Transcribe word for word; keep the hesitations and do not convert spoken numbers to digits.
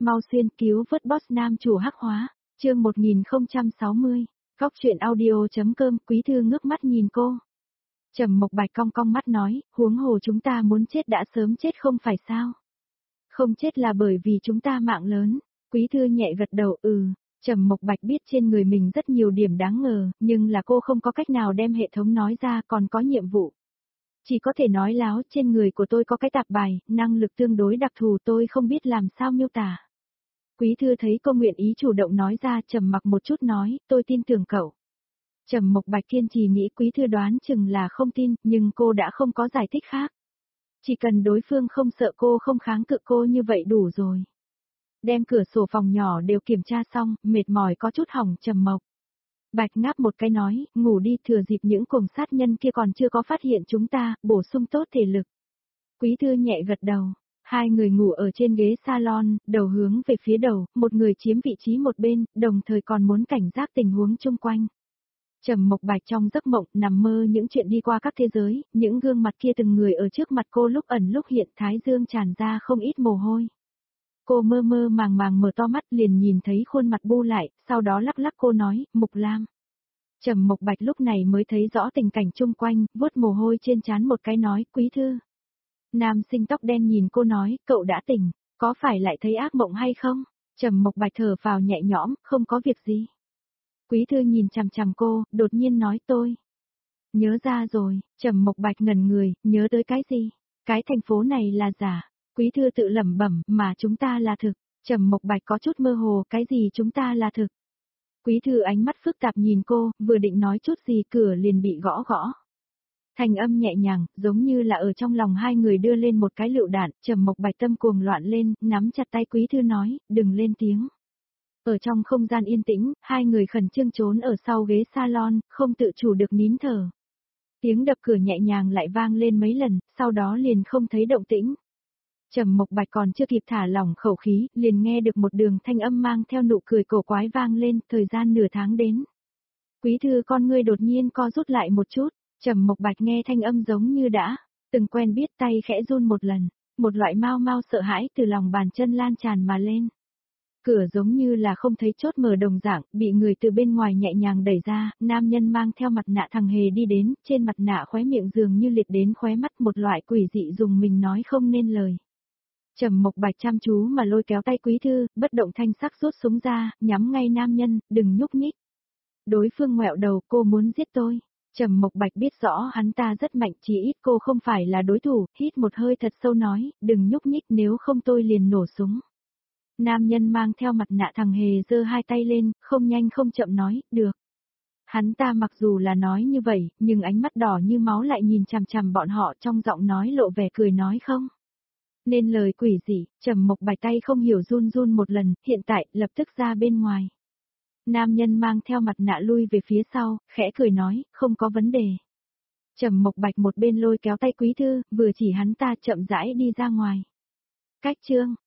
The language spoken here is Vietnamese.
Mau xuyên cứu vớt boss nam chủ hắc hóa, chương một nghìn không trăm sáu mươi, Góc truyện audio.com. Quý thư ngước mắt nhìn cô. Trầm Mộc Bạch cong cong mắt nói, huống hồ chúng ta muốn chết đã sớm chết không phải sao? Không chết là bởi vì chúng ta mạng lớn. Quý thư nhẹ gật đầu, ừ. Trầm Mộc Bạch biết trên người mình rất nhiều điểm đáng ngờ, nhưng là cô không có cách nào đem hệ thống nói ra, còn có nhiệm vụ. Chỉ có thể nói láo, trên người của tôi có cái tạp bài, năng lực tương đối đặc thù, tôi không biết làm sao miêu tả. Quý thư thấy cô nguyện ý chủ động nói ra, trầm mặc một chút nói, tôi tin tưởng cậu. Trầm Mộc Bạch kiên trì nghĩ Quý thư đoán chừng là không tin, nhưng cô đã không có giải thích khác. Chỉ cần đối phương không sợ cô, không kháng cự cô như vậy đủ rồi. Đem cửa sổ phòng nhỏ đều kiểm tra xong, mệt mỏi có chút hỏng. Trầm Mộc Bạch ngáp một cái nói, ngủ đi, thừa dịp những cuồng sát nhân kia còn chưa có phát hiện chúng ta, bổ sung tốt thể lực. Quý thư nhẹ gật đầu. Hai người ngủ ở trên ghế salon, đầu hướng về phía đầu, một người chiếm vị trí một bên, đồng thời còn muốn cảnh giác tình huống chung quanh. Trầm Mộc Bạch trong giấc mộng, nằm mơ những chuyện đi qua các thế giới, những gương mặt kia từng người ở trước mặt cô lúc ẩn lúc hiện, thái dương tràn ra không ít mồ hôi. Cô mơ mơ màng màng mở to mắt liền nhìn thấy khuôn mặt bu lại, sau đó lắc lắc cô nói, Mục Lam. Trầm Mộc Bạch lúc này mới thấy rõ tình cảnh chung quanh, vuốt mồ hôi trên trán một cái nói, Quý thư. Nam sinh tóc đen nhìn cô nói, cậu đã tỉnh, có phải lại thấy ác mộng hay không? Trầm Mộc Bạch thở vào nhẹ nhõm, không có việc gì. Quý thư nhìn chằm chằm cô, đột nhiên nói tôi. Nhớ ra rồi, Trầm Mộc Bạch ngẩn người, nhớ tới cái gì? Cái thành phố này là giả. Quý thư tự lẩm bẩm, mà chúng ta là thực. Trầm Mộc Bạch có chút mơ hồ, cái gì chúng ta là thực? Quý thư ánh mắt phức tạp nhìn cô, vừa định nói chút gì cửa liền bị gõ gõ. Thành âm nhẹ nhàng, giống như là ở trong lòng hai người đưa lên một cái lựu đạn. Trầm Mộc Bạch tâm cuồng loạn lên, nắm chặt tay Quý thư nói, đừng lên tiếng. Ở trong không gian yên tĩnh, hai người khẩn trương trốn ở sau ghế salon, không tự chủ được nín thở. Tiếng đập cửa nhẹ nhàng lại vang lên mấy lần, sau đó liền không thấy động tĩnh. Trầm Mộc Bạch còn chưa kịp thả lỏng khẩu khí, liền nghe được một đường thanh âm mang theo nụ cười cổ quái vang lên, thời gian nửa tháng đến. Quý thư con ngươi đột nhiên co rút lại một chút, Trầm Mộc Bạch nghe thanh âm giống như đã từng quen biết, tay khẽ run một lần, một loại mau mau sợ hãi từ lòng bàn chân lan tràn mà lên. Cửa giống như là không thấy chốt mở đồng dạng, bị người từ bên ngoài nhẹ nhàng đẩy ra, nam nhân mang theo mặt nạ thằng hề đi đến, trên mặt nạ khóe miệng dường như liệt đến khóe mắt, một loại quỷ dị dùng mình nói không nên lời. Trầm Mộc Bạch chăm chú mà lôi kéo tay Quý thư, bất động thanh sắc rút súng ra, nhắm ngay nam nhân, đừng nhúc nhích. Đối phương ngoẹo đầu, cô muốn giết tôi. Trầm Mộc Bạch biết rõ hắn ta rất mạnh, chỉ ít cô không phải là đối thủ, hít một hơi thật sâu nói, đừng nhúc nhích nếu không tôi liền nổ súng. Nam nhân mang theo mặt nạ thằng hề giơ hai tay lên, không nhanh không chậm nói, được. Hắn ta mặc dù là nói như vậy, nhưng ánh mắt đỏ như máu lại nhìn chằm chằm bọn họ, trong giọng nói lộ vẻ cười nói không. Nên lời quỷ dị, Trầm Mộc Bạch tay không hiểu run run một lần, hiện tại, lập tức ra bên ngoài. Nam nhân mang theo mặt nạ lui về phía sau, khẽ cười nói, không có vấn đề. Trầm Mộc Bạch một bên lôi kéo tay Quý thư, vừa chỉ hắn ta chậm rãi đi ra ngoài. Cách chương